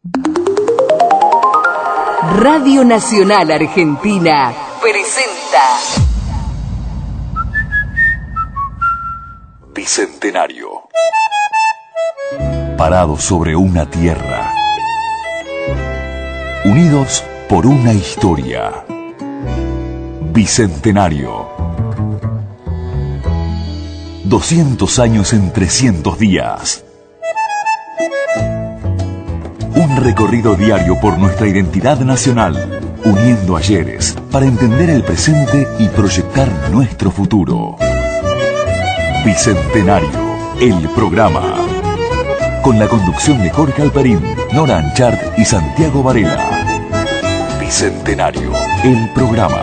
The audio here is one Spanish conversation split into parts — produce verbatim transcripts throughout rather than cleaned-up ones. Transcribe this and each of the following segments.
Radio Nacional Argentina presenta Bicentenario. Parados sobre una tierra, unidos por una historia. Bicentenario. doscientos años en trescientos días. Un recorrido diario por nuestra identidad nacional, uniendo ayeres para entender el presente y proyectar nuestro futuro. Bicentenario, el programa. Con la conducción de Jorge Alperín, Nora Anchart y Santiago Varela. Bicentenario, el programa.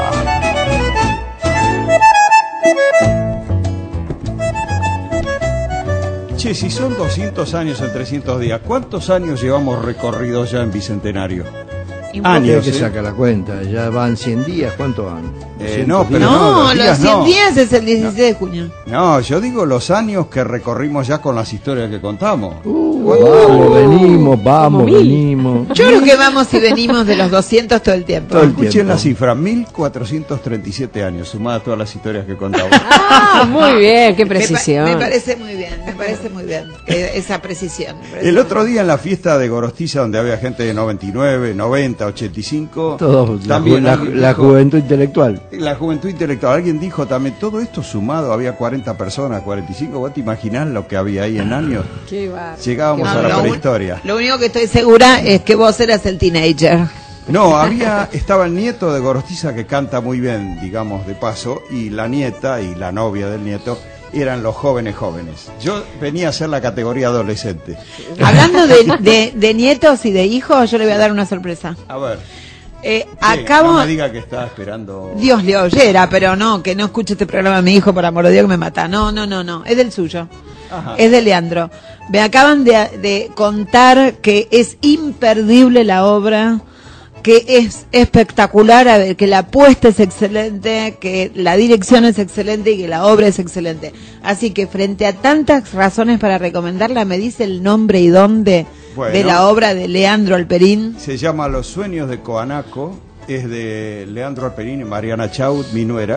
Che, si son doscientos años en trescientos días, ¿cuántos años llevamos recorridos ya en Bicentenario? Años, que ¿eh? Saca la cuenta, ya van cien días, ¿cuánto van? Eh, no, pero no, no, los, días, los cien no. días es el dieciséis de junio. No, yo digo los años que recorrimos ya con las historias que contamos. Uh, vamos, venimos, vamos, venimos. Yo creo que vamos y venimos de los doscientos todo el tiempo. Todo el Escuchen tiempo. La cifra, mil cuatrocientos treinta y siete años, sumada a todas las historias que contamos. Ah, muy bien, qué precisión. Me, pa me parece muy bien, me parece muy bien eh, esa precisión. El otro día en la fiesta de Gorostiza, donde había gente de noventa y nueve, noventa, ochenta y cinco... Todos, también la, ju la dijo, juventud intelectual. La juventud intelectual. Alguien dijo también, todo esto sumado, había cuarenta personas, cuarenta y cinco. ¿Vos te imaginás lo que había ahí en años? Qué bar. Llegábamos no, a la prehistoria. Un, lo único que estoy segura es que vos eras el teenager. No, había, estaba el nieto de Gorostiza que canta muy bien, digamos, de paso, y la nieta y la novia del nieto eran los jóvenes jóvenes. Yo venía a ser la categoría adolescente. Hablando de, de, de nietos y de hijos, yo le voy a dar una sorpresa. A ver. Eh, sí, acabo... No me diga que estaba esperando... Dios le oyera, pero no, que no escuche este programa mi hijo, por amor de Dios, que me mata. No, no, no, no, es del suyo. Ajá. Es de Leandro. Me acaban de, de contar que es imperdible la obra, que es espectacular, a ver, que la apuesta es excelente, que la dirección es excelente y que la obra es excelente. Así que frente a tantas razones para recomendarla, me dice el nombre y dónde... Bueno, de la obra de Leandro Alperín. Se llama Los sueños de Coanaco, es de Leandro Alperín y Mariana Chaut, mi nuera,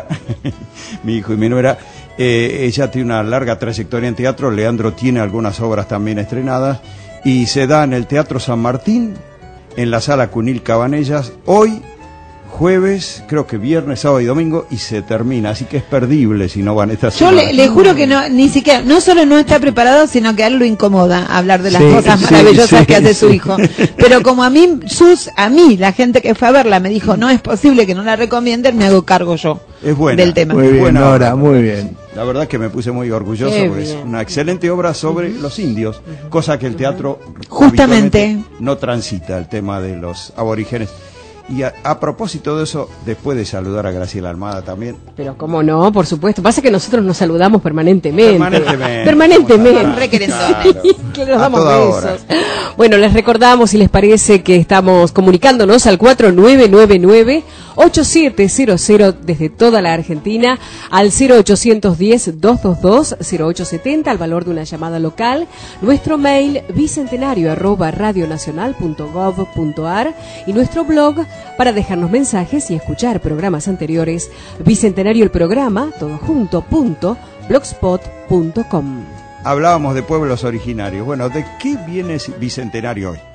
mi hijo y mi nuera. Eh, ella tiene una larga trayectoria en teatro, Leandro tiene algunas obras también estrenadas, y se da en el Teatro San Martín, en la Sala Cunil Cabanellas, hoy, jueves, creo que viernes, sábado y domingo, y se termina, así que es perdible si no van estas Yo le, le juro que no, ni siquiera, no solo no está preparado, sino que a él lo incomoda hablar de las sí, cosas sí, maravillosas sí, que hace sí. su hijo. Pero como a mí, sus, a mí, la gente que fue a verla me dijo, no es posible que no la recomienden, me hago cargo yo es buena, del tema. Muy bien, buena Nora, muy bien. La verdad es que me puse muy orgulloso Qué porque bien. es una excelente obra sobre uh-huh. los indios, uh-huh. cosa que el teatro justamente no transita, el tema de los aborígenes. Y a, a propósito de eso, después de saludar a Graciela Almada también. Pero cómo no, por supuesto. Pasa que nosotros nos saludamos permanentemente. Permanentemente. Permanentemente. Requerendo. Que nos damos besos. Bueno, les recordamos, si les parece, que estamos comunicándonos al cuatro nueve nueve nueve ocho siete cero cero desde toda la Argentina, al cero ochocientos diez dos dos dos cero ocho setenta, al valor de una llamada local. Nuestro mail, bicentenario arroba radionacional punto gov punto ar, y nuestro blog para dejarnos mensajes y escuchar programas anteriores, Bicentenario el programa, todo junto, punto, blogspot punto com. Hablábamos de pueblos originarios. Bueno, ¿de qué viene Bicentenario hoy?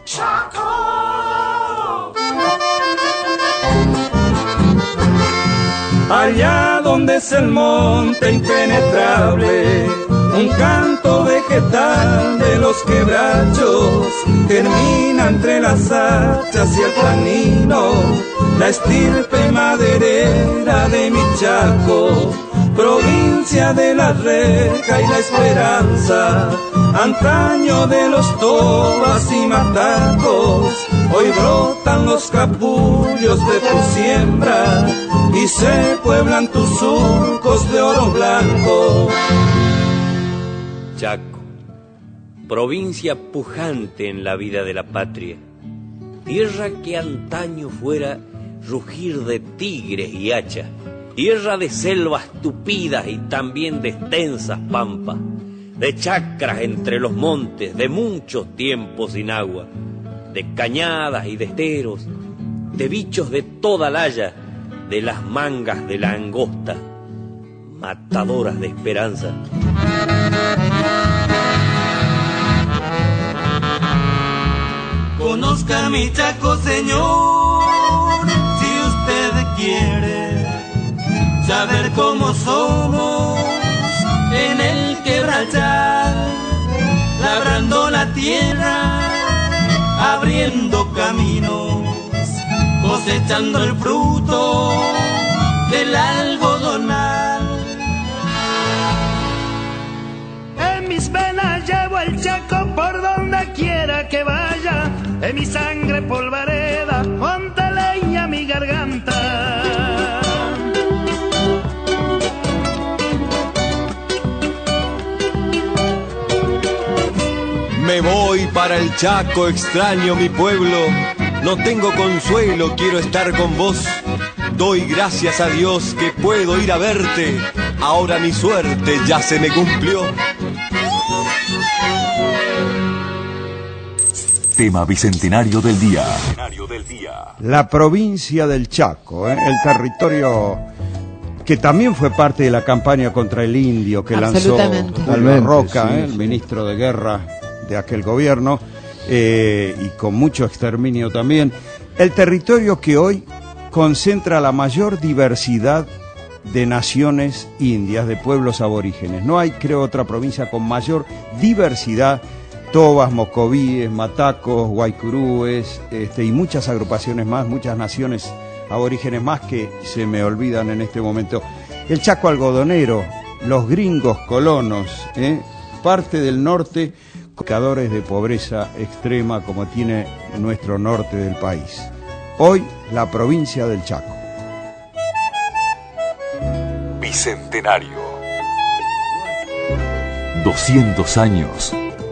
Allá donde es el monte impenetrable, un canto vegetal de los quebrachos termina entre las hachas y el planino, la estirpe maderera de mi Chaco, provincia de la reja y la esperanza, antaño de los tobas y matacos, hoy brotan los capullos de tu siembra y se pueblan tus surcos de oro blanco. Chaco, provincia pujante en la vida de la patria, tierra que antaño fuera rugir de tigres y hachas, tierra de selvas tupidas y también de extensas pampas, de chacras entre los montes, de muchos tiempos sin agua, de cañadas y de esteros, de bichos de toda la haya, de las mangas de la angosta, matadoras de esperanza. Conozca mi Chaco, señor, si usted quiere saber cómo somos en el quebrachal, labrando la tierra, abriendo caminos, cosechando el fruto del algodonal. En mis venas llevo el Chaco por donde quiera que vaya, en mi sangre polvareda, monta leña mi garganta. Me voy para el Chaco, extraño mi pueblo, no tengo consuelo, quiero estar con vos. Doy gracias a Dios que puedo ir a verte, ahora mi suerte ya se me cumplió. Tema bicentenario del día. La provincia del Chaco, ¿eh? El territorio que también fue parte de la campaña contra el indio que lanzó Julio Roca, sí, ¿eh? el sí. ministro de guerra de aquel gobierno, eh, y con mucho exterminio también. El territorio que hoy concentra la mayor diversidad de naciones indias, de pueblos aborígenes. No hay, creo, otra provincia con mayor diversidad. Tobas, mocovíes, matacos, guaycurúes, este, y muchas agrupaciones más, muchas naciones aborígenes más que se me olvidan en este momento. El Chaco algodonero, los gringos colonos, ¿eh? parte del norte, indicadores de pobreza extrema como tiene nuestro norte del país. Hoy, la provincia del Chaco. Bicentenario. doscientos años.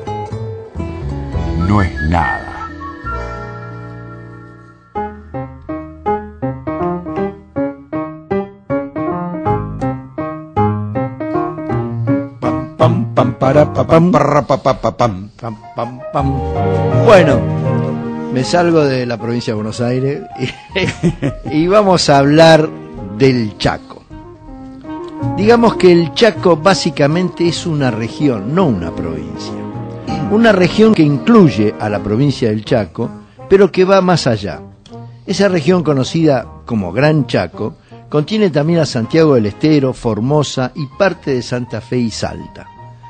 No es nada. Pam, pam, pam, para, pa, pam, para, pa, pa, pa, pam, pam, pam, pam. Bueno, me salgo de la provincia de Buenos Aires y, y vamos a hablar del Chaco. Digamos que el Chaco básicamente es una región, no una provincia. Una región que incluye a la provincia del Chaco, pero que va más allá. Esa región conocida como Gran Chaco contiene también a Santiago del Estero, Formosa y parte de Santa Fe y Salta.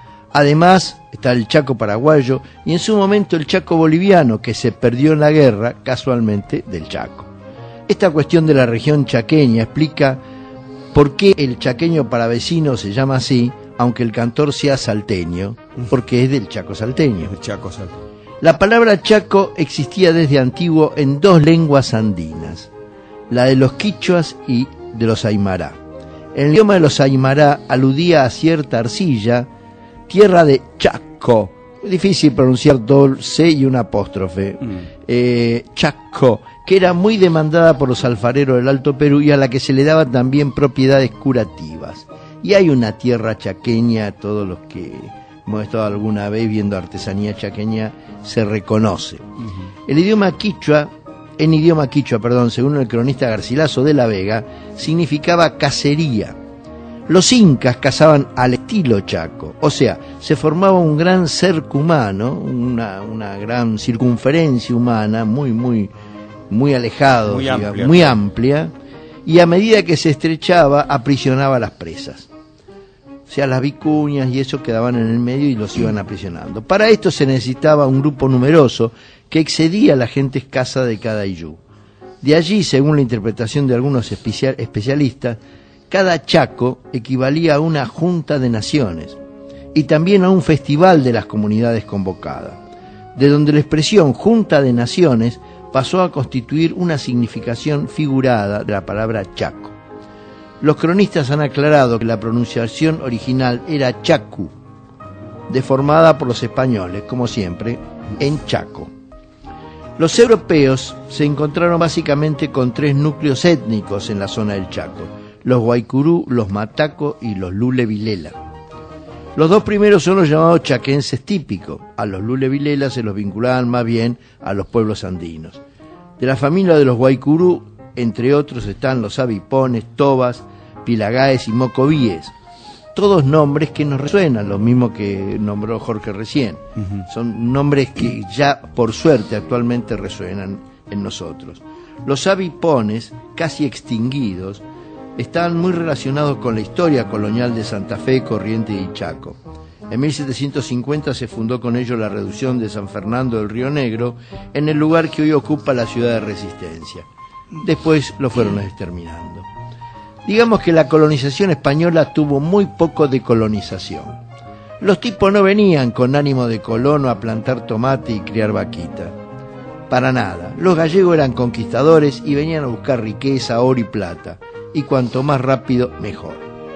Además está el Chaco paraguayo y en su momento el Chaco boliviano, que se perdió en la guerra, casualmente, del Chaco. Esta cuestión de la región chaqueña explica por qué el chaqueño paravecino se llama así, aunque el cantor sea salteño, porque es del Chaco salteño. El Chaco salteño. La palabra Chaco existía desde antiguo en dos lenguas andinas, la de los quichuas y de los aymará. En el idioma de los aymará aludía a cierta arcilla, tierra de Chaco, difícil pronunciar doble C y una apóstrofe, mm. eh, Chaco, que era muy demandada por los alfareros del Alto Perú y a la que se le daban también propiedades curativas. Y hay una tierra chaqueña, todos los que hemos estado alguna vez viendo artesanía chaqueña se reconoce. Uh-huh. El idioma quichua, en idioma quichua, perdón, según el cronista Garcilaso de la Vega, significaba cacería. Los incas cazaban al estilo chaco, o sea, se formaba un gran cerco humano, una, una gran circunferencia humana, muy, muy, muy alejado, muy, digamos, amplia. muy amplia, y a medida que se estrechaba, aprisionaba a las presas. O sea, las vicuñas y eso quedaban en el medio y los iban aprisionando. Para esto se necesitaba un grupo numeroso que excedía a la gente escasa de cada iyú. De allí, según la interpretación de algunos especial, especialistas, cada chaco equivalía a una junta de naciones y también a un festival de las comunidades convocadas, de donde la expresión junta de naciones pasó a constituir una significación figurada de la palabra chaco. Los cronistas han aclarado que la pronunciación original era chacu, deformada por los españoles, como siempre, en Chaco. Los europeos se encontraron básicamente con tres núcleos étnicos en la zona del Chaco: los guaycurú, los mataco y los lule vilela. Los dos primeros son los llamados chaquenses típicos. A los lulevilelas se los vinculaban más bien a los pueblos andinos. De la familia de los guaycurú, entre otros, están los avipones, tobas, pilagaes y mocovíes. Todos nombres que nos resuenan, lo mismo que nombró Jorge recién. Uh-huh. Son nombres que ya, por suerte, actualmente resuenan en nosotros. Los avipones, casi extinguidos, están muy relacionados con la historia colonial de Santa Fe, Corrientes y Chaco. En mil setecientos cincuenta se fundó con ello la reducción de San Fernando del Río Negro en el lugar que hoy ocupa la ciudad de Resistencia. Después lo fueron exterminando. Digamos que la colonización española tuvo muy poco de colonización. Los tipos no venían con ánimo de colono a plantar tomate y criar vaquita. Para nada. Los gallegos eran conquistadores y venían a buscar riqueza, oro y plata. Y cuanto más rápido, mejor.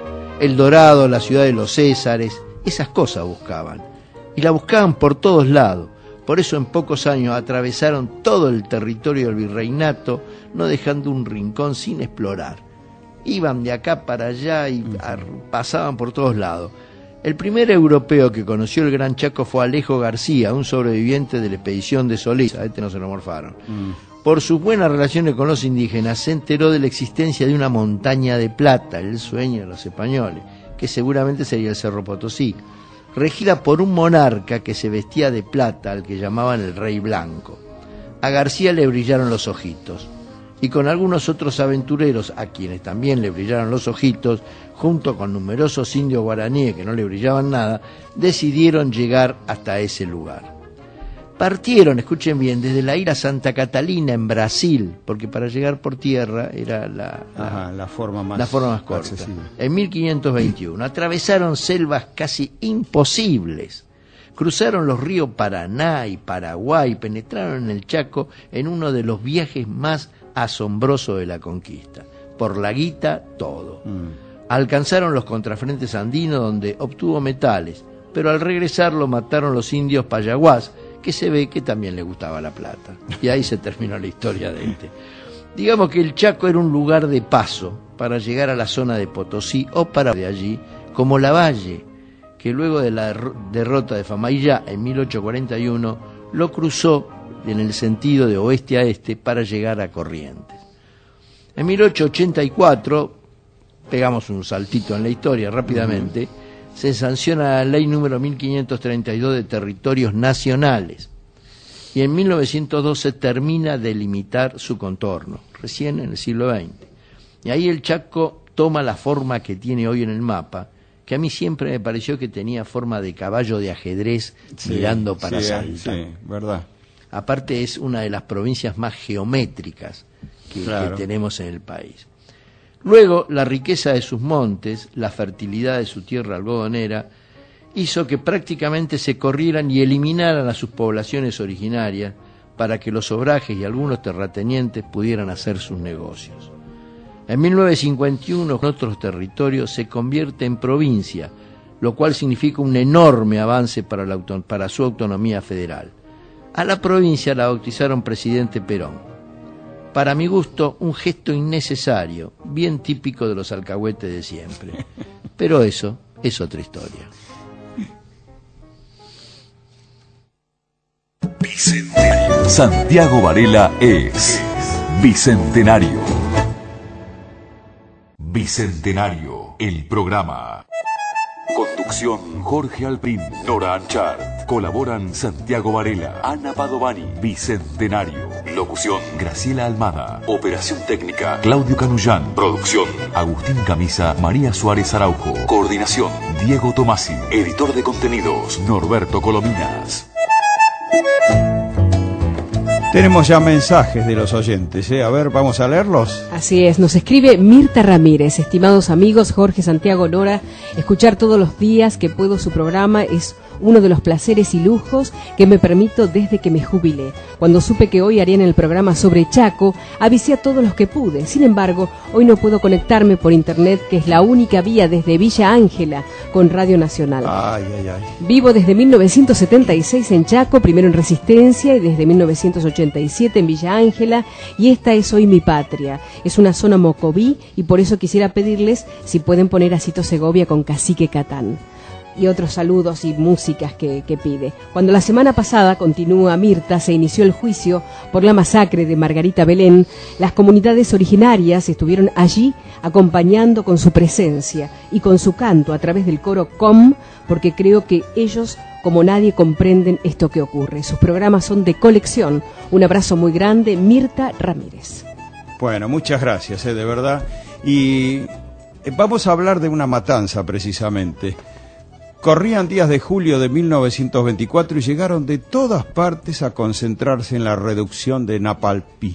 El Dorado, la ciudad de los Césares, esas cosas buscaban. Y la buscaban por todos lados. Por eso en pocos años atravesaron todo el territorio del virreinato, no dejando un rincón sin explorar. Iban de acá para allá y pasaban por todos lados. El primer europeo que conoció el Gran Chaco fue Alejo García, un sobreviviente de la expedición de Solís. A este no se lo morfaron. Mm. Por sus buenas relaciones con los indígenas, se enteró de la existencia de una montaña de plata, el sueño de los españoles, que seguramente sería el Cerro Potosí, regida por un monarca que se vestía de plata, al que llamaban el Rey Blanco. A García le brillaron los ojitos, y con algunos otros aventureros, a quienes también le brillaron los ojitos, junto con numerosos indios guaraníes que no le brillaban nada, decidieron llegar hasta ese lugar. Partieron, escuchen bien, desde la isla Santa Catalina en Brasil, porque para llegar por tierra era la, la, Ajá, la, forma, más la forma más corta. Accesible. En mil quinientos veintiuno atravesaron selvas casi imposibles, cruzaron los ríos Paraná y Paraguay, penetraron en el Chaco en uno de los viajes más asombrosos de la conquista. Por la guita, todo. Mm. Alcanzaron los contrafrentes andinos donde obtuvo metales, pero al regresar lo mataron los indios payaguás, que se ve que también le gustaba la plata. Y ahí se terminó la historia de este. Digamos que el Chaco era un lugar de paso para llegar a la zona de Potosí o para de allí, como Lavalle, que luego de la derrota de Famaillá en mil ochocientos cuarenta y uno lo cruzó en el sentido de oeste a este para llegar a Corrientes. En mil ochocientos ochenta y cuatro, pegamos un saltito en la historia rápidamente, uh-huh. se sanciona la ley número mil quinientos treinta y dos de territorios nacionales y en mil novecientos doce termina de limitar su contorno, recién en el siglo veinte. Y ahí el Chaco toma la forma que tiene hoy en el mapa, que a mí siempre me pareció que tenía forma de caballo de ajedrez sí, mirando para sí, Salta. Sí, verdad. Aparte es una de las provincias más geométricas que, claro. que tenemos en el país. Luego, la riqueza de sus montes, la fertilidad de su tierra algodonera, hizo que prácticamente se corrieran y eliminaran a sus poblaciones originarias para que los obrajes y algunos terratenientes pudieran hacer sus negocios. En mil novecientos cincuenta y uno, otros territorios se convierte en provincia, lo cual significa un enorme avance para, la auto- para su autonomía federal. A la provincia la bautizaron Presidente Perón. Para mi gusto, un gesto innecesario, bien típico de los alcahuetes de siempre. Pero eso es otra historia. Bicentenario. Santiago Varela es Bicentenario. Bicentenario, el programa. Conducción Jorge Alpín, Nora Anchart. Colaboran Santiago Varela, Ana Padovani. Bicentenario. Locución Graciela Almada. Operación técnica Claudio Canullán. Producción Agustín Camisa, María Suárez Araujo. Coordinación Diego Tomasi. Editor de contenidos Norberto Colominas. Tenemos ya mensajes de los oyentes, ¿eh? A ver, vamos a leerlos. Así es, nos escribe Mirta Ramírez. Estimados amigos, Jorge, Santiago, Nora, escuchar todos los días que puedo su programa es uno de los placeres y lujos que me permito desde que me jubilé. Cuando supe que hoy harían el programa sobre Chaco, avisé a todos los que pude. Sin embargo, hoy no puedo conectarme por internet, que es la única vía desde Villa Ángela con Radio Nacional. Ay, ay, ay. Vivo desde mil novecientos setenta y seis en Chaco, primero en Resistencia y desde mil novecientos ochenta y siete en Villa Ángela, y esta es hoy mi patria. Es una zona mocoví y por eso quisiera pedirles si pueden poner a Cito Segovia con Cacique Catán. y otros saludos y músicas que, que pide. Cuando la semana pasada, continúa Mirta, se inició el juicio por la masacre de Margarita Belén, las comunidades originarias estuvieron allí acompañando con su presencia y con su canto a través del coro C O M, porque creo que ellos, como nadie, comprenden esto que ocurre. Sus programas son de colección. Un abrazo muy grande, Mirta Ramírez. Bueno, muchas gracias, eh, de verdad. Y vamos a hablar de una matanza, precisamente. Corrían días de julio de mil novecientos veinticuatro y llegaron de todas partes a concentrarse en la reducción de Napalpí.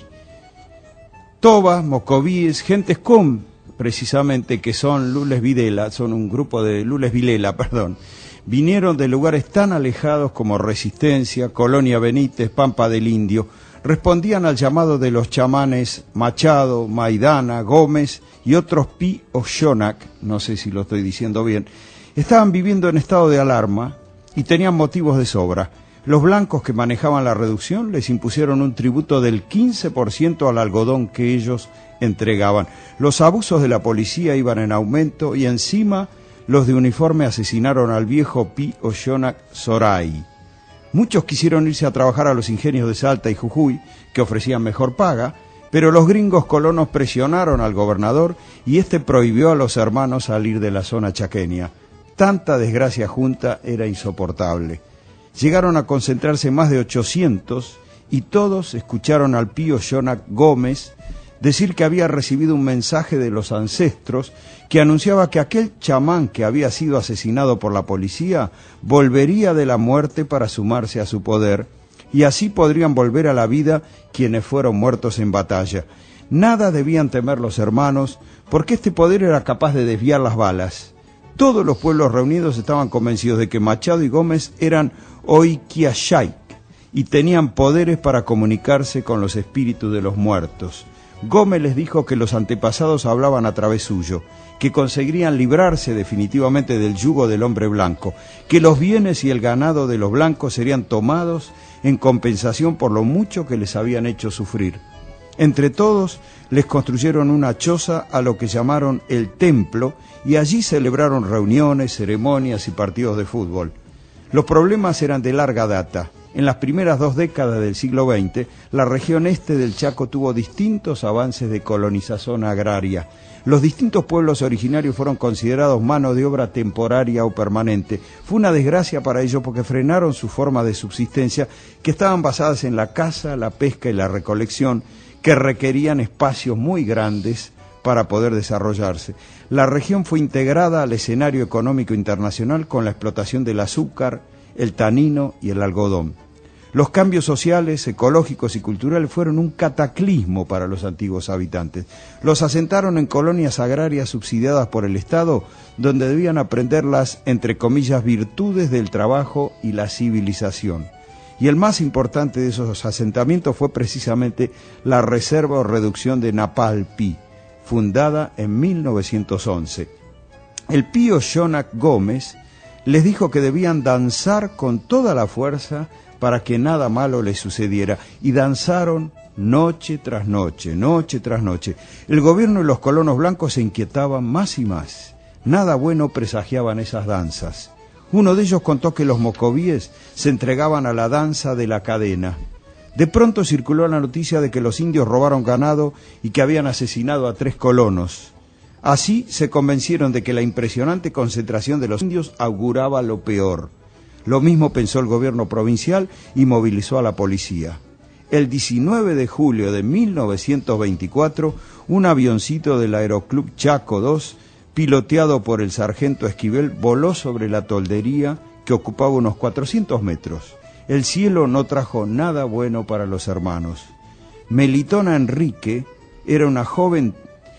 Tobas, mocovíes, gentes com, precisamente, que son Lules Videla, son un grupo de Lules Vilela, perdón, vinieron de lugares tan alejados como Resistencia, Colonia Benítez, Pampa del Indio, respondían al llamado de los chamanes Machado, Maidana, Gómez y otros Pi o Shonak, no sé si lo estoy diciendo bien. Estaban viviendo en estado de alarma y tenían motivos de sobra. Los blancos que manejaban la reducción les impusieron un tributo del quince por ciento al algodón que ellos entregaban. Los abusos de la policía iban en aumento y encima los de uniforme asesinaron al viejo Pi o Shonak Soray. Muchos quisieron irse a trabajar a los ingenios de Salta y Jujuy, que ofrecían mejor paga, pero los gringos colonos presionaron al gobernador y este prohibió a los hermanos salir de la zona chaqueña. Tanta desgracia junta era insoportable. Llegaron a concentrarse más de ochocientos y todos escucharon al Pío Shonak Gómez decir que había recibido un mensaje de los ancestros que anunciaba que aquel chamán que había sido asesinado por la policía volvería de la muerte para sumarse a su poder, y así podrían volver a la vida quienes fueron muertos en batalla. Nada debían temer los hermanos, porque este poder era capaz de desviar las balas. Todos los pueblos reunidos estaban convencidos de que Machado y Gómez eran Oikiashayk y tenían poderes para comunicarse con los espíritus de los muertos. Gómez les dijo que los antepasados hablaban a través suyo, que conseguirían librarse definitivamente del yugo del hombre blanco, que los bienes y el ganado de los blancos serían tomados en compensación por lo mucho que les habían hecho sufrir. Entre todos les construyeron una choza a lo que llamaron el templo y allí celebraron reuniones, ceremonias y partidos de fútbol. Los problemas eran de larga data. En las primeras dos décadas del siglo veinte, la región este del Chaco tuvo distintos avances de colonización agraria. Los distintos pueblos originarios fueron considerados mano de obra temporaria o permanente. Fue una desgracia para ellos porque frenaron su forma de subsistencia, que estaban basadas en la caza, la pesca y la recolección, que requerían espacios muy grandes para poder desarrollarse. La región fue integrada al escenario económico internacional con la explotación del azúcar, el tanino y el algodón. Los cambios sociales, ecológicos y culturales fueron un cataclismo para los antiguos habitantes. Los asentaron en colonias agrarias subsidiadas por el Estado, donde debían aprender las, entre comillas, virtudes del trabajo y la civilización. Y el más importante de esos asentamientos fue precisamente la Reserva o Reducción de Napalpí, fundada en mil novecientos once. El Pío Shonak Gómez les dijo que debían danzar con toda la fuerza para que nada malo les sucediera, y danzaron noche tras noche, noche tras noche. El gobierno y los colonos blancos se inquietaban más y más. Nada bueno presagiaban esas danzas. Uno de ellos contó que los mocovíes se entregaban a la danza de la cadena. De pronto circuló la noticia de que los indios robaron ganado y que habían asesinado a tres colonos. Así se convencieron de que la impresionante concentración de los indios auguraba lo peor. Lo mismo pensó el gobierno provincial y movilizó a la policía. El diecinueve de julio de mil novecientos veinticuatro, un avioncito del Aeroclub Chaco dos, piloteado por el sargento Esquivel, voló sobre la toldería que ocupaba unos cuatrocientos metros. El cielo no trajo nada bueno para los hermanos. Melitona Enrique era una joven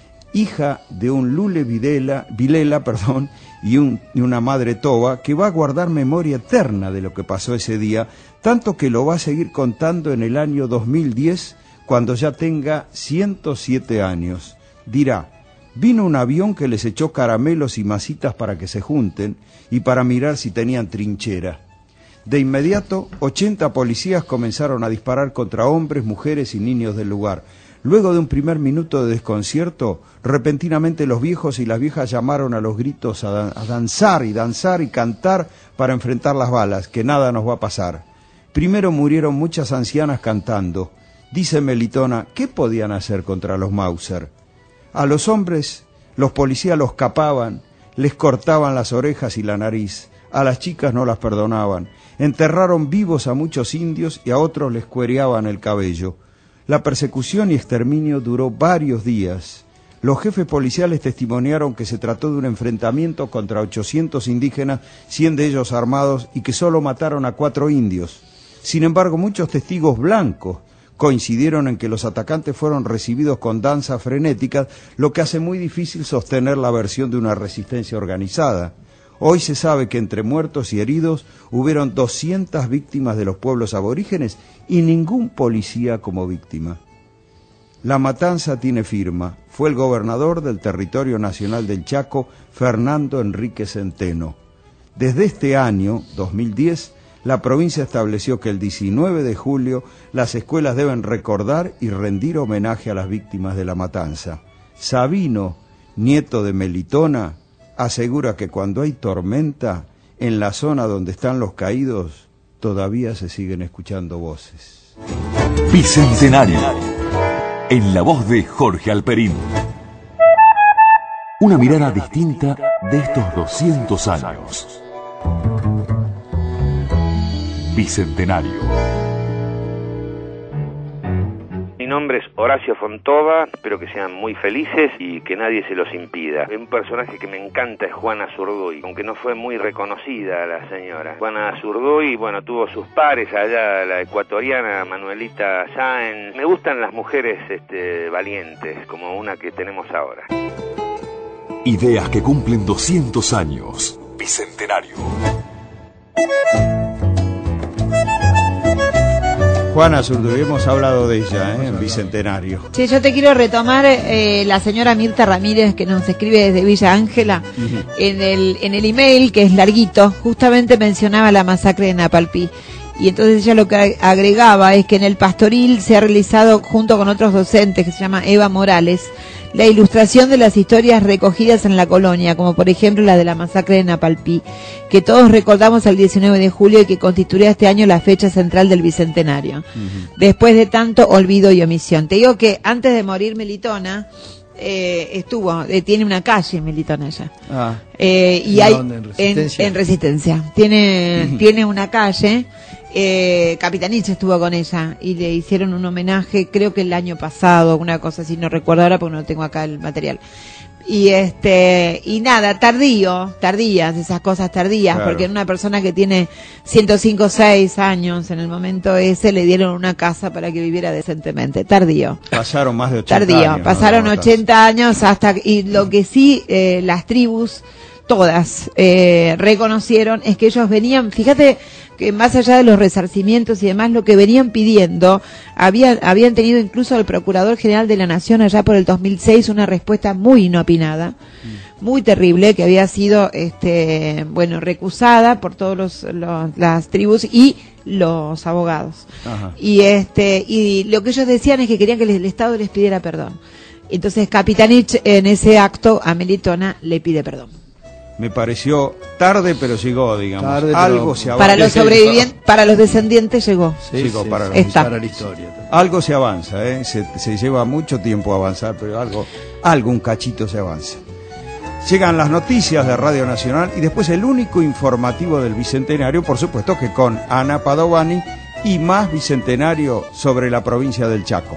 hija de un Lule Videla, Vilela perdón, y, un, y una madre toba, que va a guardar memoria eterna de lo que pasó ese día, tanto que lo va a seguir contando en el año dos mil diez, cuando ya tenga ciento siete años. Dirá: vino un avión que les echó caramelos y masitas para que se junten y para mirar si tenían trinchera. De inmediato, ochenta policías comenzaron a disparar contra hombres, mujeres y niños del lugar. Luego de un primer minuto de desconcierto, repentinamente los viejos y las viejas llamaron a los gritos a, dan- a danzar y danzar y cantar para enfrentar las balas, que nada nos va a pasar. Primero murieron muchas ancianas cantando. Dice Melitona, ¿qué podían hacer contra los Mauser? A los hombres, los policías los capaban, les cortaban las orejas y la nariz. A las chicas no las perdonaban. Enterraron vivos a muchos indios y a otros les cuereaban el cabello. La persecución y exterminio duró varios días. Los jefes policiales testimoniaron que se trató de un enfrentamiento contra ochocientos indígenas, cien de ellos armados, y que solo mataron a cuatro indios. Sin embargo, muchos testigos blancos coincidieron en que los atacantes fueron recibidos con danzas frenéticas, lo que hace muy difícil sostener la versión de una resistencia organizada. Hoy se sabe que entre muertos y heridos hubieron doscientas víctimas de los pueblos aborígenes y ningún policía como víctima. La matanza tiene firma. Fue el gobernador del territorio nacional del Chaco, Fernando Enrique Centeno. Desde este año, dos mil diez, la provincia estableció que el diecinueve de julio las escuelas deben recordar y rendir homenaje a las víctimas de la matanza. Sabino, nieto de Melitona, asegura que cuando hay tormenta, en la zona donde están los caídos, todavía se siguen escuchando voces. Bicentenario, en la voz de Jorge Alperín. Una mirada distinta de estos doscientos años. Bicentenario. Mi nombre es Horacio Fontova, espero que sean muy felices y que nadie se los impida. Un personaje que me encanta es Juana Zurduy, aunque no fue muy reconocida la señora. Juana Zurduy, bueno, tuvo sus pares allá, la ecuatoriana Manuelita Sáenz. Me gustan las mujeres este, valientes, como una que tenemos ahora. Ideas que cumplen doscientos años. Bicentenario. Juana Zurduy, hemos hablado de ella ¿eh? en Bicentenario. Sí, yo te quiero retomar eh, la señora Mirta Ramírez, que nos escribe desde Villa Ángela. Uh-huh. en, el, en el email, que es larguito, justamente mencionaba la masacre de Napalpí. Y entonces ella lo que agregaba es que en el Pastoril se ha realizado, junto con otros docentes, que se llama Eva Morales, la ilustración de las historias recogidas en la colonia, como por ejemplo la de la masacre de Napalpí, que todos recordamos el diecinueve de julio y que constituirá este año la fecha central del Bicentenario. Uh-huh. Después de tanto olvido y omisión. Te digo que antes de morir Melitona, eh, estuvo, eh, tiene una calle Melitona ya. Ah. Eh, y hay ¿En Resistencia? En, en Resistencia. Tiene, uh-huh. tiene una calle. Eh, Capitanich estuvo con ella y le hicieron un homenaje, creo que el año pasado, una cosa así, no recuerdo ahora porque no tengo acá el material. Y este, y nada, tardío, tardías, esas cosas tardías, claro. Porque una persona que tiene ciento cinco, seis años en el momento ese le dieron una casa para que viviera decentemente, tardío. Pasaron más de ochenta tardío, años. Pasaron ¿no? ochenta años hasta, y lo que sí, eh, las tribus, todas, eh, reconocieron es que ellos venían, fíjate, que más allá de los resarcimientos y demás, lo que venían pidiendo, habían, habían tenido incluso al Procurador General de la Nación allá por el dos mil seis una respuesta muy inopinada, mm. muy terrible, que había sido, este, bueno, recusada por todos los, los las tribus y los abogados. Ajá. Y este, y lo que ellos decían es que querían que el Estado les pidiera perdón. Entonces Capitanich en ese acto a Melitona le pide perdón. Me pareció tarde, pero llegó, digamos. Tarde, algo se avanza. Para los sobrevivientes, para los descendientes llegó. Sí, llegó sí, para, sí, los, para la historia. Algo se avanza, ¿eh? Se, se lleva mucho tiempo avanzar, pero algo, algo, un cachito se avanza. Llegan las noticias de Radio Nacional y después el único informativo del Bicentenario, por supuesto que con Ana Padovani y más Bicentenario sobre la provincia del Chaco.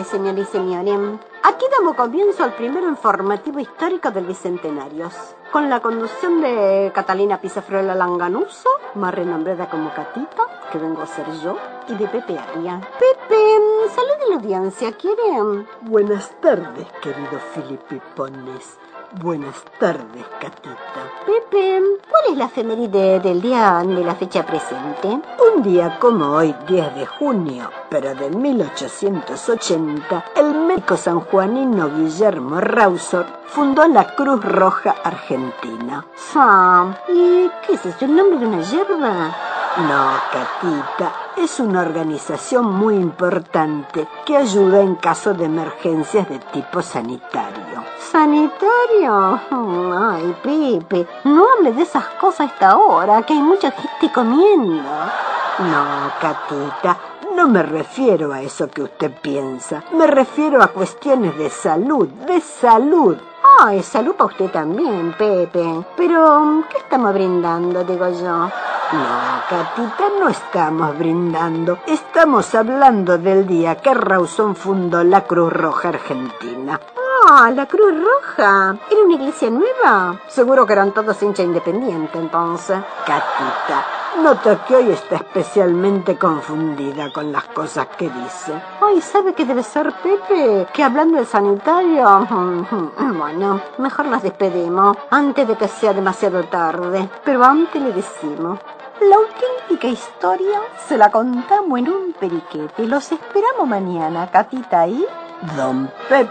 tardes, señores y señores. Aquí damos comienzo al primer informativo histórico del Bicentenario, con la conducción de Catalina Pizafruela Langanuso, más renombrada como Catita, que vengo a ser yo, y de Pepe Aria. Pepe, salude a la audiencia, ¿quieren? Buenas tardes, querido Filipipones. Buenas tardes, Catita. Pepe, ¿cuál es la efeméride del día de la fecha presente? Un día como hoy, diez de junio, pero de mil ochocientos ochenta, el médico sanjuanino Guillermo Rausor fundó la Cruz Roja Argentina. Ah, ¿y qué es eso? ¿El nombre de una yerba? No, Catita, es una organización muy importante que ayuda en caso de emergencias de tipo sanitario. ¿Sanitario? Ay, Pepe, no hable de esas cosas a esta hora, que hay mucha gente comiendo. No, Catita, no me refiero a eso que usted piensa. Me refiero a cuestiones de salud, de salud. Ay, salud para usted también, Pepe. Pero, ¿qué estamos brindando, digo yo? No, Catita, no estamos brindando. Estamos hablando del día que Rawson fundó la Cruz Roja Argentina. Ah, la Cruz Roja. ¿Era una iglesia nueva? Seguro que eran todos hinchas independientes, entonces. Catita, noto que hoy está especialmente confundida con las cosas que dice. Ay, ¿sabe qué debe ser, Pepe? Que hablando del sanitario... Bueno, mejor nos despedimos antes de que sea demasiado tarde. Pero antes le decimos... La auténtica historia se la contamos en un periquete. Los esperamos mañana, Catita y... Don Pepe.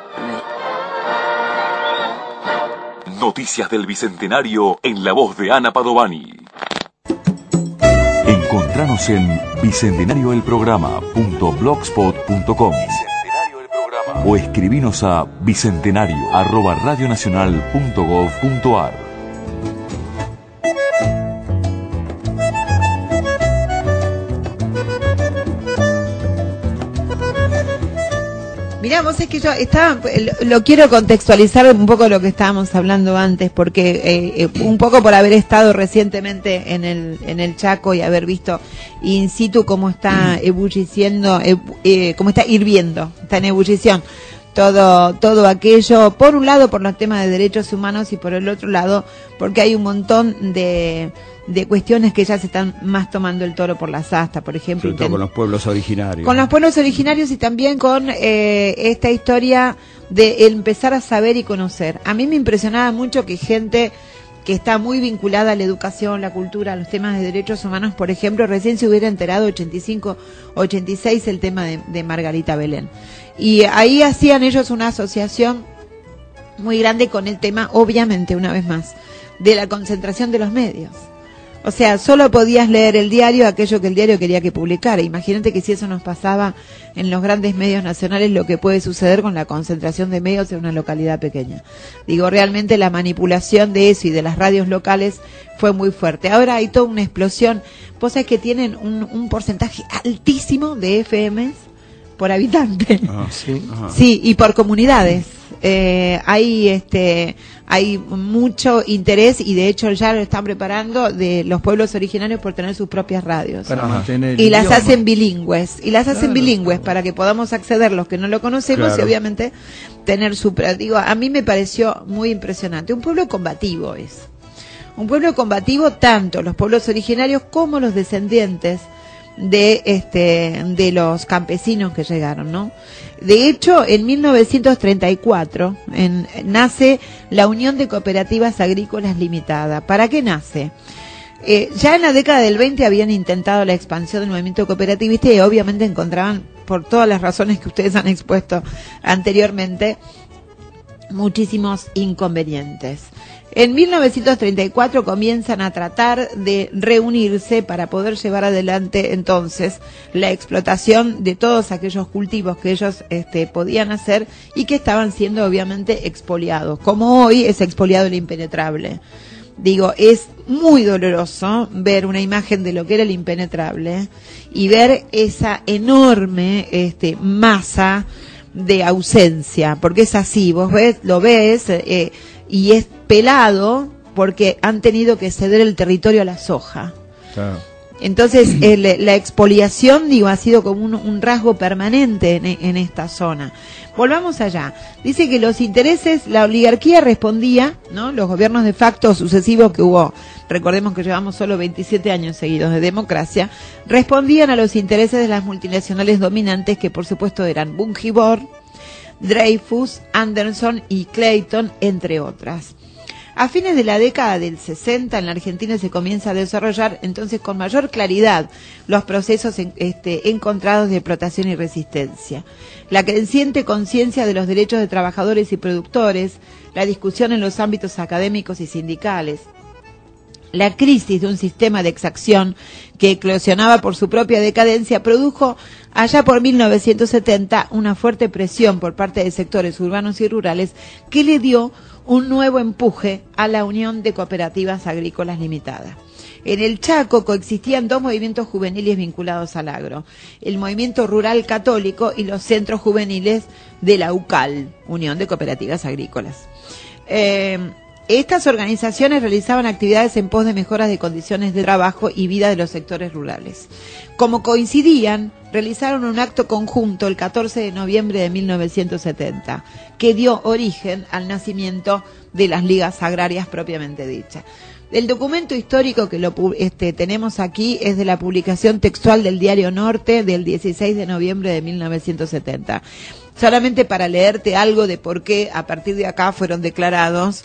Noticias del Bicentenario en la voz de Ana Padovani. Encontranos en bicentenario el programa punto blogspot punto com o escribinos a bicentenario arroba radionacional punto gov punto ar. Mirá, vos es que yo estaba, lo, lo quiero contextualizar un poco lo que estábamos hablando antes, porque eh, eh, un poco por haber estado recientemente en el en el Chaco y haber visto in situ cómo está ebulliciendo, eh, eh, cómo está hirviendo, está en ebullición todo todo aquello, por un lado por los temas de derechos humanos y por el otro lado porque hay un montón de de cuestiones que ya se están más tomando el toro por las astas, por ejemplo. Sobre todo con los pueblos originarios. Con los pueblos originarios y también con eh, esta historia de empezar a saber y conocer. A mí me impresionaba mucho que gente que está muy vinculada a la educación, la cultura, a los temas de derechos humanos, por ejemplo, recién se hubiera enterado ochenta y cinco, ochenta y seis el tema de, de Margarita Belén. Y ahí hacían ellos una asociación muy grande con el tema, obviamente, una vez más, de la concentración de los medios. O sea, solo podías leer el diario aquello que el diario quería que publicara. Imagínate que si eso nos pasaba en los grandes medios nacionales, lo que puede suceder con la concentración de medios en una localidad pequeña. Digo, realmente la manipulación de eso y de las radios locales fue muy fuerte. Ahora hay toda una explosión. Vos sabés que tienen un, un porcentaje altísimo de F Ms por habitante. Ah, sí. Ajá. Sí, y por comunidades. Eh, hay este hay mucho interés y de hecho ya lo están preparando de los pueblos originarios por tener sus propias radios. Para mantener y el las idioma. hacen bilingües y las hacen Claro, bilingües claro. para que podamos acceder los que no lo conocemos Claro. y obviamente tener su digo, a mí me pareció muy impresionante. Un pueblo combativo es. Un pueblo combativo tanto los pueblos originarios como los descendientes de este de los campesinos que llegaron, ¿no? De hecho, en mil novecientos treinta y cuatro en, nace la Unión de Cooperativas Agrícolas Limitada. ¿Para qué nace? Eh, ya en la década del veinte habían intentado la expansión del movimiento cooperativista y obviamente encontraban, por todas las razones que ustedes han expuesto anteriormente, muchísimos inconvenientes. En mil novecientos treinta y cuatro comienzan a tratar de reunirse para poder llevar adelante entonces la explotación de todos aquellos cultivos que ellos este, podían hacer y que estaban siendo obviamente expoliados, como hoy es expoliado el impenetrable. Digo, es muy doloroso ver una imagen de lo que era el impenetrable y ver esa enorme este, masa de ausencia, porque es así, vos ves, lo ves eh, y es pelado porque han tenido que ceder el territorio a la soja. Claro. Entonces, el, la expoliación, digo, ha sido como un, un rasgo permanente en, en esta zona. Volvamos allá. Dice que los intereses, la oligarquía respondía, ¿no? Los gobiernos de facto sucesivos que hubo, recordemos que llevamos solo veintisiete años seguidos de democracia, respondían a los intereses de las multinacionales dominantes, que por supuesto eran Bungibor, Dreyfus, Anderson y Clayton, entre otras. A fines de la década del sesenta en la Argentina se comienza a desarrollar entonces con mayor claridad los procesos en, este, encontrados de explotación y resistencia. La creciente conciencia de los derechos de trabajadores y productores, la discusión en los ámbitos académicos y sindicales, la crisis de un sistema de exacción que eclosionaba por su propia decadencia produjo allá por mil novecientos setenta una fuerte presión por parte de sectores urbanos y rurales que le dio un nuevo empuje a la Unión de Cooperativas Agrícolas Limitada. En el Chaco coexistían dos movimientos juveniles vinculados al agro, el movimiento rural católico y los centros juveniles de la U C A L, Unión de Cooperativas Agrícolas. Eh, Estas organizaciones realizaban actividades en pos de mejoras de condiciones de trabajo y vida de los sectores rurales. Como coincidían, realizaron un acto conjunto el catorce de noviembre de mil novecientos setenta, que dio origen al nacimiento de las ligas agrarias propiamente dichas. El documento histórico que lo este, tenemos aquí es de la publicación textual del Diario Norte del dieciséis de noviembre de mil novecientos setenta. Solamente para leerte algo de por qué a partir de acá fueron declarados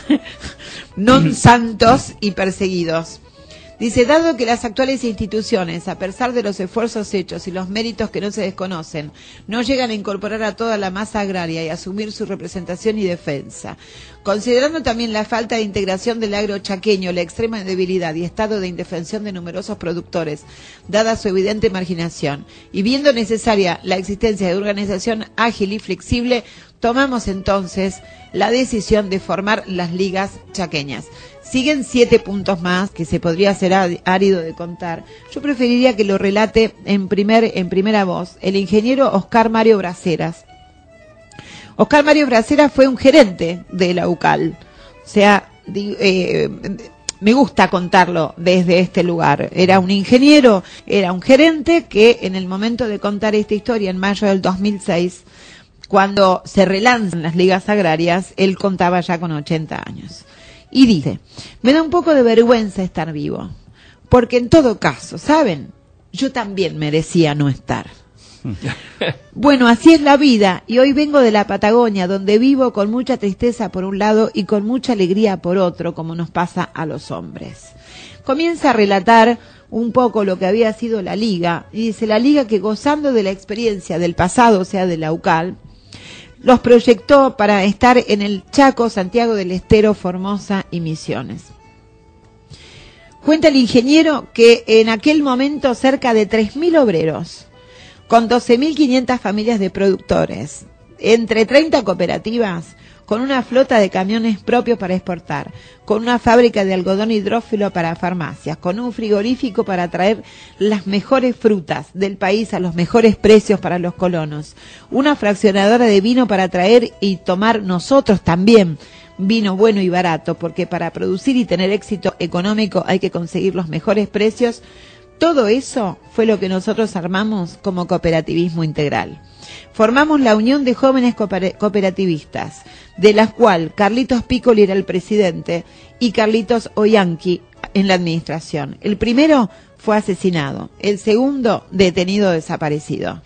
non santos y perseguidos. Dice, dado que las actuales instituciones, a pesar de los esfuerzos hechos y los méritos que no se desconocen, no llegan a incorporar a toda la masa agraria y asumir su representación y defensa, considerando también la falta de integración del agro chaqueño, la extrema debilidad y estado de indefensión de numerosos productores, dada su evidente marginación, y viendo necesaria la existencia de organización ágil y flexible, tomamos entonces la decisión de formar las ligas chaqueñas. Siguen siete puntos más que se podría hacer árido de contar. Yo preferiría que lo relate en primer en primera voz el ingeniero Oscar Mario Braceras. Oscar Mario Braceras fue un gerente de la U C A L. O sea, eh, me gusta contarlo desde este lugar. Era un ingeniero, era un gerente que en el momento de contar esta historia, en mayo del dos mil seis, cuando se relanzan las ligas agrarias, él contaba ya con ochenta años. Y dice, me da un poco de vergüenza estar vivo, porque en todo caso, ¿saben? Yo también merecía no estar. Bueno, así es la vida, y hoy vengo de la Patagonia, donde vivo con mucha tristeza por un lado y con mucha alegría por otro, como nos pasa a los hombres. Comienza a relatar un poco lo que había sido la Liga, y dice, la Liga que gozando de la experiencia del pasado, o sea, de la U C A L, los proyectó para estar en el Chaco, Santiago del Estero, Formosa y Misiones. Cuenta el ingeniero que en aquel momento cerca de tres mil obreros, con doce mil quinientas familias de productores, entre treinta cooperativas, con una flota de camiones propios para exportar, con una fábrica de algodón hidrófilo para farmacias, con un frigorífico para traer las mejores frutas del país a los mejores precios para los colonos, una fraccionadora de vino para traer y tomar nosotros también vino bueno y barato, porque para producir y tener éxito económico hay que conseguir los mejores precios. Todo eso fue lo que nosotros armamos como cooperativismo integral. Formamos la Unión de Jóvenes Cooperativistas, de la cual Carlitos Piccoli era el presidente y Carlitos Oyanqui en la administración. El primero fue asesinado, el segundo detenido desaparecido.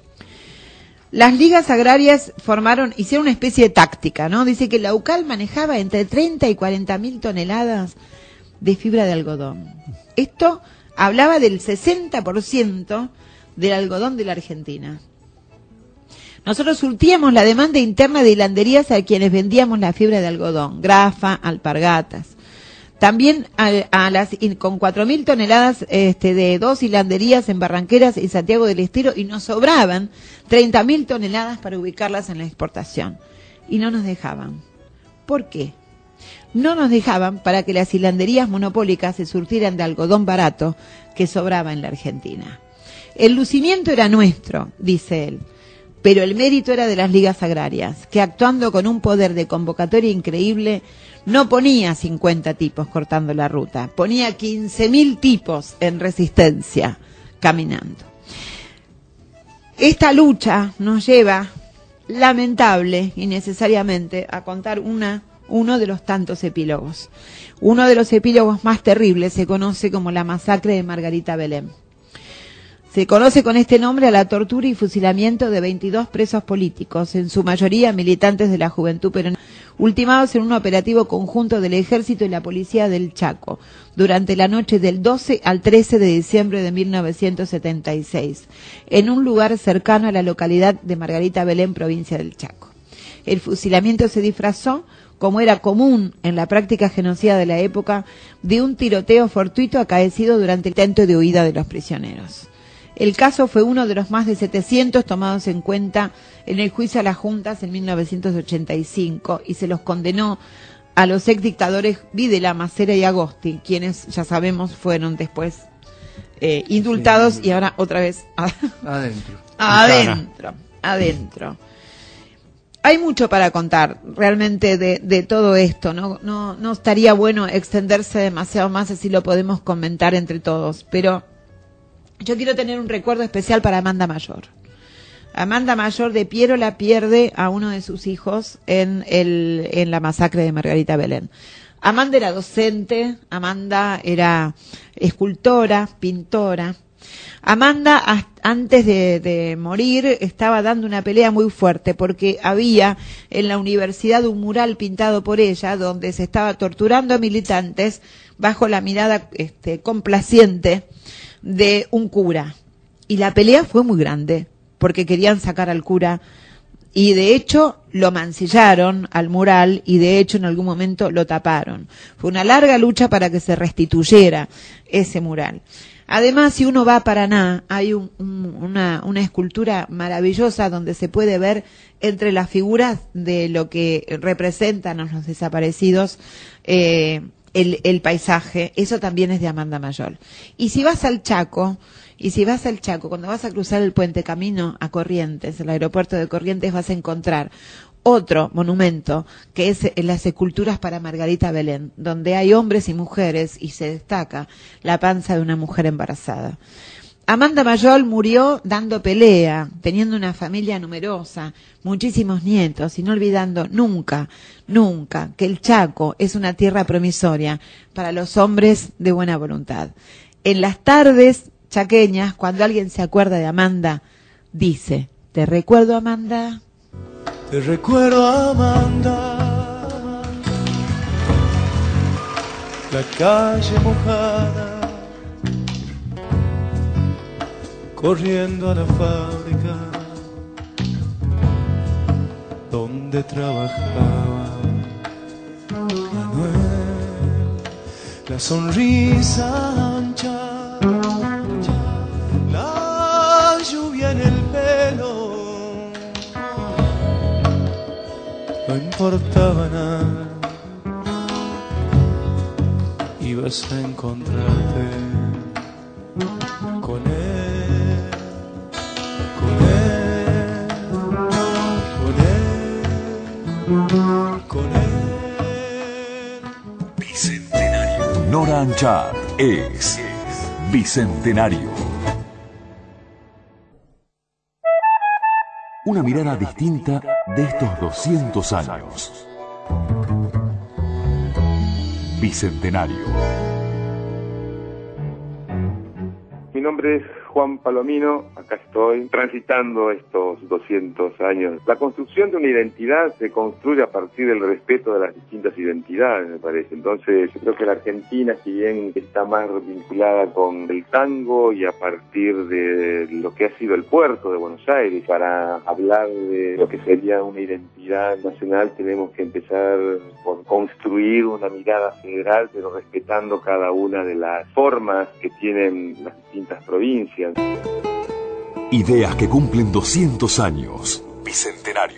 Las ligas agrarias formaron, hicieron una especie de táctica, ¿no? Dice que la U C A L manejaba entre treinta y cuarenta mil toneladas de fibra de algodón. Esto hablaba del sesenta por ciento del algodón de la Argentina. Nosotros surtíamos la demanda interna de hilanderías a quienes vendíamos la fibra de algodón, grafa, alpargatas. También a, a las, con cuatro mil toneladas este, de dos hilanderías en Barranqueras y Santiago del Estero, y nos sobraban treinta mil toneladas para ubicarlas en la exportación. Y no nos dejaban. ¿Por qué? No nos dejaban para que las hilanderías monopólicas se surtieran de algodón barato que sobraba en la Argentina. El lucimiento era nuestro, dice él. pero el mérito era de las ligas agrarias, que actuando con un poder de convocatoria increíble, no ponía cincuenta tipos cortando la ruta, ponía quince mil tipos en resistencia, caminando. Esta lucha nos lleva, lamentable y necesariamente, a contar una, uno de los tantos epílogos. Uno de los epílogos más terribles se conoce como la masacre de Margarita Belén. Se conoce con este nombre a la tortura y fusilamiento de veintidós presos políticos, en su mayoría militantes de la Juventud Peronista, ultimados en un operativo conjunto del Ejército y la Policía del Chaco, durante la noche del doce al trece de diciembre de mil novecientos setenta y seis, en un lugar cercano a la localidad de Margarita Belén, provincia del Chaco. El fusilamiento se disfrazó, como era común en la práctica genocida de la época, de un tiroteo fortuito acaecido durante el intento de huida de los prisioneros. El caso fue uno de los más de setecientos tomados en cuenta en el juicio a las juntas en mil novecientos ochenta y cinco y se los condenó a los ex dictadores Videla, Macera y Agosti, quienes ya sabemos fueron después eh, indultados sí, y ahora otra vez a... adentro. Adentro, adentro. Hay mucho para contar realmente de, de todo esto, ¿no? No, no estaría bueno extenderse demasiado más, así lo podemos comentar entre todos, pero yo quiero tener un recuerdo especial para Amanda Mayor. Amanda Mayor de Piérola pierde a uno de sus hijos en, el, en la masacre de Margarita Belén. Amanda era docente, Amanda era escultora, pintora. Amanda, antes de, de morir, estaba dando una pelea muy fuerte porque había en la universidad un mural pintado por ella donde se estaba torturando a militantes bajo la mirada este, complaciente de un cura. Y la pelea fue muy grande porque querían sacar al cura y de hecho lo mancillaron al mural y de hecho en algún momento lo taparon. Fue una larga lucha para que se restituyera ese mural. Además, si uno va a Paraná, hay un, un, una, una escultura maravillosa donde se puede ver entre las figuras de lo que representan a los desaparecidos eh, el, el paisaje. Eso también es de Amanda Mayor. Y si vas al Chaco, y si vas al Chaco, cuando vas a cruzar el puente camino a Corrientes, el aeropuerto de Corrientes, vas a encontrar otro monumento que es las esculturas para Margarita Belén, donde hay hombres y mujeres y se destaca la panza de una mujer embarazada. Amanda Mayor murió dando pelea, teniendo una familia numerosa, muchísimos nietos y no olvidando nunca, nunca que el Chaco es una tierra promisoria para los hombres de buena voluntad. En las tardes chaqueñas, cuando alguien se acuerda de Amanda, dice: ¿te recuerdo, Amanda? Te recuerdo, Amanda, la calle mojada, corriendo a la fábrica donde trabajaba Manuel, la sonrisa ancha, la lluvia en el pelo. No importaba nada, ibas a encontrarte con él, con él, con él, con él. Bicentenario. Nora Anchar es Bicentenario. Una mirada distinta de estos doscientos años. Bicentenario. Mi nombre es Juan Palomino, acá estoy transitando estos doscientos años. La construcción de una identidad se construye a partir del respeto de las distintas identidades, me parece. Entonces, yo creo que la Argentina, si bien está más vinculada con el tango y a partir de lo que ha sido el puerto de Buenos Aires, para hablar de lo que sería una identidad nacional, tenemos que empezar por construir una mirada federal, pero respetando cada una de las formas que tienen las distintas provincias. Ideas que cumplen doscientos años. Bicentenario.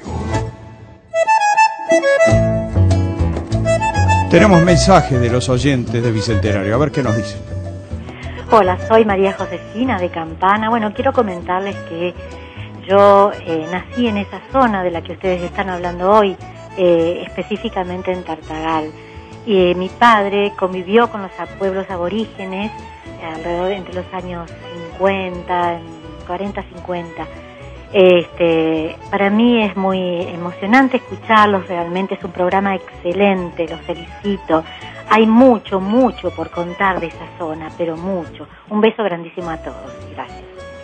Tenemos mensajes de los oyentes de Bicentenario. A ver qué nos dicen. Hola, soy María Josefina de Campana. Bueno, quiero comentarles que yo eh, nací en esa zona de la que ustedes están hablando hoy, eh, específicamente en Tartagal. Y eh, mi padre convivió con los pueblos aborígenes eh, alrededor entre los años cincuenta, cuarenta, cincuenta. Este, para mí es muy emocionante escucharlos, realmente es un programa excelente, los felicito. Hay mucho, mucho por contar de esa zona, pero mucho. Un beso grandísimo a todos. Gracias.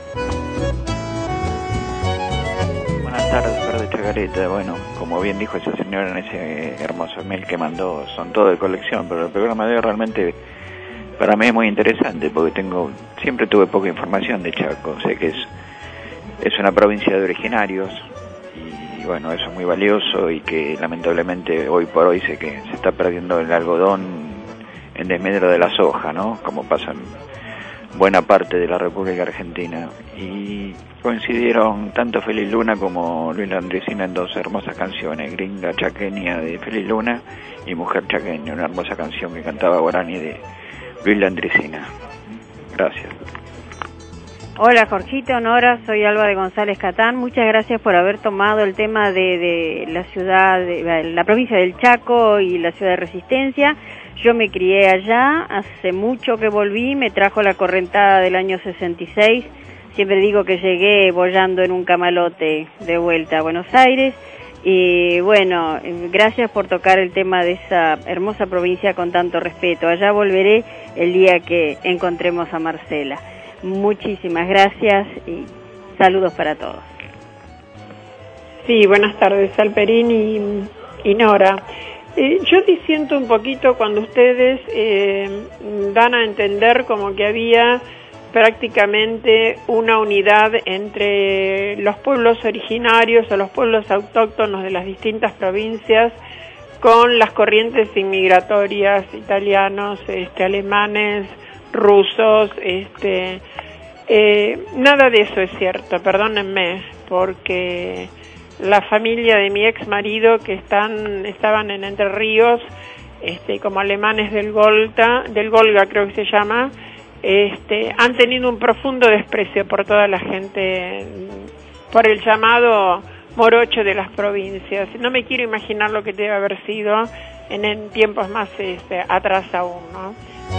Buenas tardes, Fer de Chacareta. Bueno, como bien dijo esa señora en ese hermoso mail que mandó, son todo de colección, pero el programa de hoy realmente para mí es muy interesante porque tengo, siempre tuve poca información de Chaco. Sé que es, es una provincia de originarios y bueno, eso es muy valioso y que lamentablemente hoy por hoy sé que se está perdiendo el algodón en desmedro de la soja, ¿no? Como pasa en buena parte de la República Argentina. Y coincidieron tanto Feliz Luna como Luis Landricina en dos hermosas canciones, Gringa Chaqueña de Feliz Luna y Mujer Chaqueña, una hermosa canción que cantaba Guarani de Luis Landricina. Gracias. Hola Jorgito, Nora, soy Alba de González Catán. Muchas gracias por haber tomado el tema de, de la ciudad, de la provincia del Chaco y la ciudad de Resistencia. Yo me crié allá, hace mucho que volví, me trajo la correntada del año sesenta y seis. Siempre digo que llegué boyando en un camalote de vuelta a Buenos Aires. Y bueno, gracias por tocar el tema de esa hermosa provincia con tanto respeto. Allá volveré el día que encontremos a Marcela. Muchísimas gracias y saludos para todos. Sí, buenas tardes, Alperín y, y Nora. Eh, yo disiento un poquito cuando ustedes eh, dan a entender como que había prácticamente una unidad entre los pueblos originarios o los pueblos autóctonos de las distintas provincias con las corrientes inmigratorias italianos, este, alemanes, rusos, este, eh, nada de eso es cierto, perdónenme, porque la familia de mi ex marido que están, estaban en Entre Ríos, este, como alemanes del Volta, del Volga creo que se llama, este, han tenido un profundo desprecio por toda la gente, por el llamado morocho de las provincias. No me quiero imaginar lo que debe haber sido en, en tiempos más este, atrás aún, ¿no?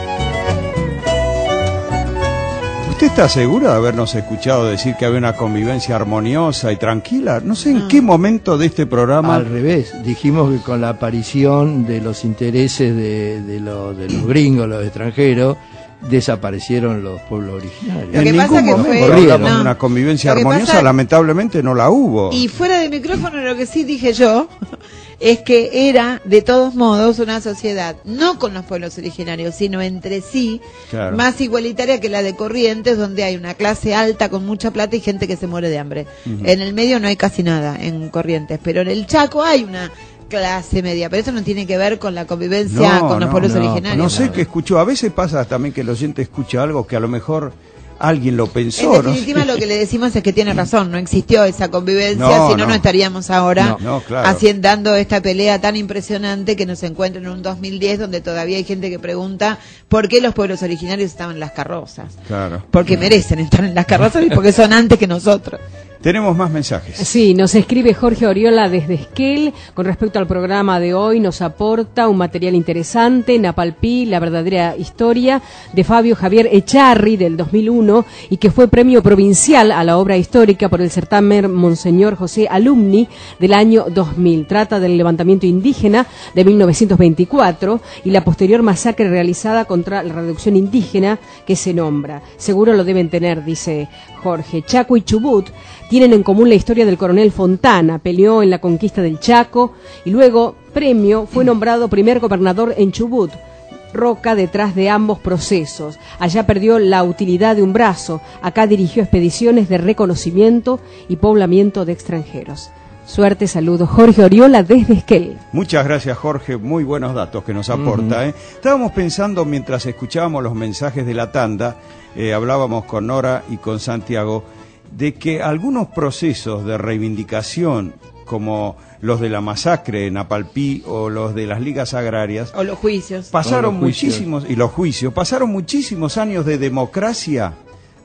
¿Usted está segura de habernos escuchado decir que había una convivencia armoniosa y tranquila? No sé en Ah. qué momento de este programa... Al revés, dijimos que con la aparición de los intereses de, de, los, de los gringos, los extranjeros, desaparecieron los pueblos originarios. Lo que en pasa ningún que momento fue- hablamos no. de una convivencia Lo que armoniosa, pasa- lamentablemente no la hubo. Y fuera de micrófono lo que sí dije yo es que era de todos modos una sociedad, no con los pueblos originarios, sino entre sí, Claro. más igualitaria que la de Corrientes, donde hay una clase alta con mucha plata y gente que se muere de hambre. Ujú. En el medio no hay casi nada en Corrientes, pero en el Chaco hay una clase media, pero eso no tiene que ver con la convivencia con los pueblos no, originarios. No sé qué escuchó. A veces pasa también que el oyente escucha algo que a lo mejor alguien lo En pensó. ¿no? definitiva lo que le decimos es que tiene razón, no existió esa convivencia, No, si no, no. no estaríamos ahora No, no, claro. haciendo dando esta pelea tan impresionante que nos encuentra en un dos mil diez donde todavía hay gente que pregunta por qué los pueblos originarios estaban en las carrozas. Claro. Porque merecen estar en las carrozas y porque son antes que nosotros. Tenemos más mensajes. Sí, nos escribe Jorge Oriola desde Esquel. Con respecto al programa de hoy, nos aporta un material interesante, Napalpí, la verdadera historia, de Fabio Javier Echarri, del dos mil uno, y que fue premio provincial a la obra histórica por el certamen Monseñor José Alumni del año dos mil. Trata del levantamiento indígena de mil novecientos veinticuatro y la posterior masacre realizada contra la reducción indígena que se nombra. Seguro lo deben tener, dice Jorge. Chaco y Chubut tienen en común la historia del coronel Fontana, peleó en la conquista del Chaco y luego, premio, fue nombrado primer gobernador en Chubut. Roca detrás de ambos procesos. Allá perdió la utilidad de un brazo, acá dirigió expediciones de reconocimiento y poblamiento de extranjeros. Suerte, saludos. Jorge Oriola desde Esquel. Muchas gracias, Jorge. Muy buenos datos que nos aporta. Ujú. ¿eh? Estábamos pensando mientras escuchábamos los mensajes de la tanda, eh, hablábamos con Nora y con Santiago, de que algunos procesos de reivindicación, como los de la masacre en Napalpí o los de las ligas agrarias, O los juicios. pasaron O los juicios. muchísimos, y los juicios, pasaron muchísimos años de democracia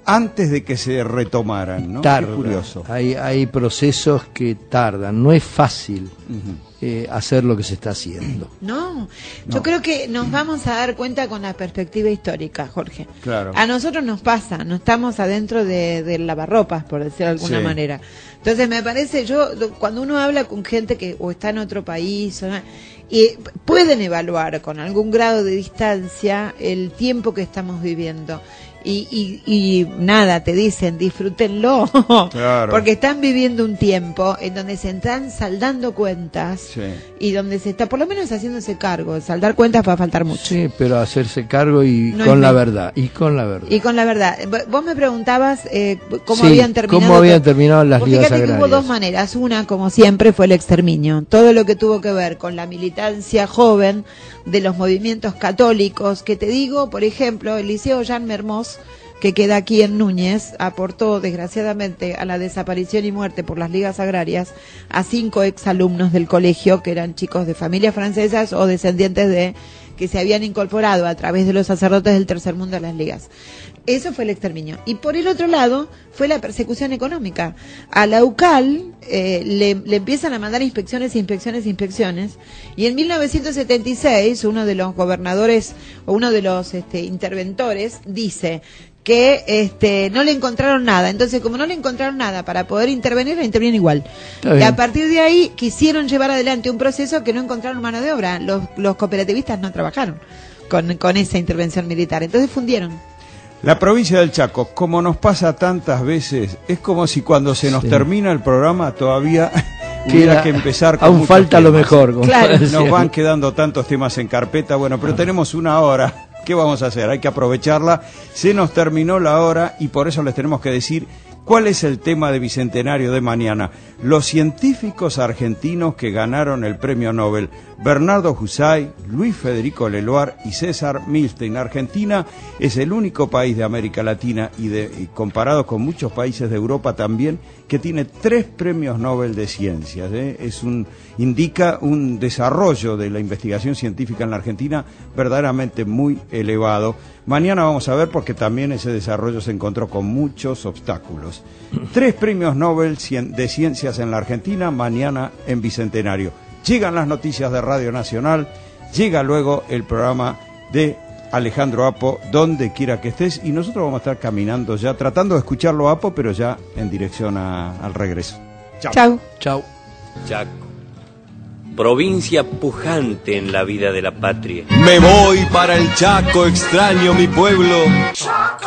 antes de que se retomaran, ¿no? Tarda. Qué curioso. Hay, hay procesos que tardan, no es fácil uh-huh. eh, hacer lo que se está haciendo. No, yo no. creo que nos vamos a dar cuenta con la perspectiva histórica, Jorge. Claro. A nosotros nos pasa, no estamos adentro de, de lavarropas, por decirlo de alguna sí. manera. Entonces me parece, yo cuando uno habla con gente que o está en otro país, o, y pueden evaluar con algún grado de distancia el tiempo que estamos viviendo. Y, y, y nada, te dicen, disfrútenlo, claro. porque están viviendo un tiempo en donde se están saldando cuentas sí. y donde se está por lo menos haciéndose cargo. Saldar cuentas va a faltar mucho. Sí, pero hacerse cargo y no con la me... verdad, y con la verdad. Y con la verdad. Vos me preguntabas eh, cómo sí, habían terminado. cómo habían terminado las Porque ligas fíjate agrarias. que hubo dos maneras. Una, como siempre, fue el exterminio. Todo lo que tuvo que ver con la militancia joven de los movimientos católicos, que te digo, por ejemplo, el Liceo Jean Mermoz, que queda aquí en Núñez, aportó desgraciadamente a la desaparición y muerte por las ligas agrarias a cinco exalumnos del colegio que eran chicos de familias francesas o descendientes de que se habían incorporado a través de los sacerdotes del tercer mundo a las ligas. Eso fue el exterminio. Y por el otro lado fue la persecución económica. A la U C A L eh, le, le empiezan a mandar inspecciones, inspecciones, inspecciones. Y en mil novecientos setenta y seis uno de los gobernadores o uno de los este, interventores dice que este no le encontraron nada. Entonces, como no le encontraron nada para poder intervenir, la intervienen igual. Y a partir de ahí quisieron llevar adelante un proceso que no encontraron mano de obra. Los, los cooperativistas no trabajaron con, con esa intervención militar. Entonces fundieron. La provincia del Chaco, como nos pasa tantas veces, es como si cuando se nos sí. termina el programa todavía hubiera que empezar con aún falta temas. Lo mejor. Claro. Nos van quedando tantos temas en carpeta, bueno, pero tenemos una hora. ¿Qué vamos a hacer? Hay que aprovecharla. Se nos terminó la hora y por eso les tenemos que decir cuál es el tema de Bicentenario de mañana. Los científicos argentinos que ganaron el premio Nobel, Bernardo Husay, Luis Federico Leloir y César Milstein. Argentina es el único país de América Latina y, de, y comparado con muchos países de Europa también, que tiene tres premios Nobel de ciencias. ¿eh? Es un, indica un desarrollo de la investigación científica en la Argentina verdaderamente muy elevado. Mañana vamos a ver porque también ese desarrollo se encontró con muchos obstáculos. Tres premios Nobel de ciencias en la Argentina, mañana en Bicentenario. Llegan las noticias de Radio Nacional, llega luego el programa de Alejandro Apo, donde quiera que estés, y nosotros vamos a estar caminando ya, tratando de escucharlo Apo, pero ya en dirección a, al regreso. Chao. Chao. Chao. Chaco, provincia pujante en la vida de la patria. Me voy para el Chaco, extraño mi pueblo. Chaco.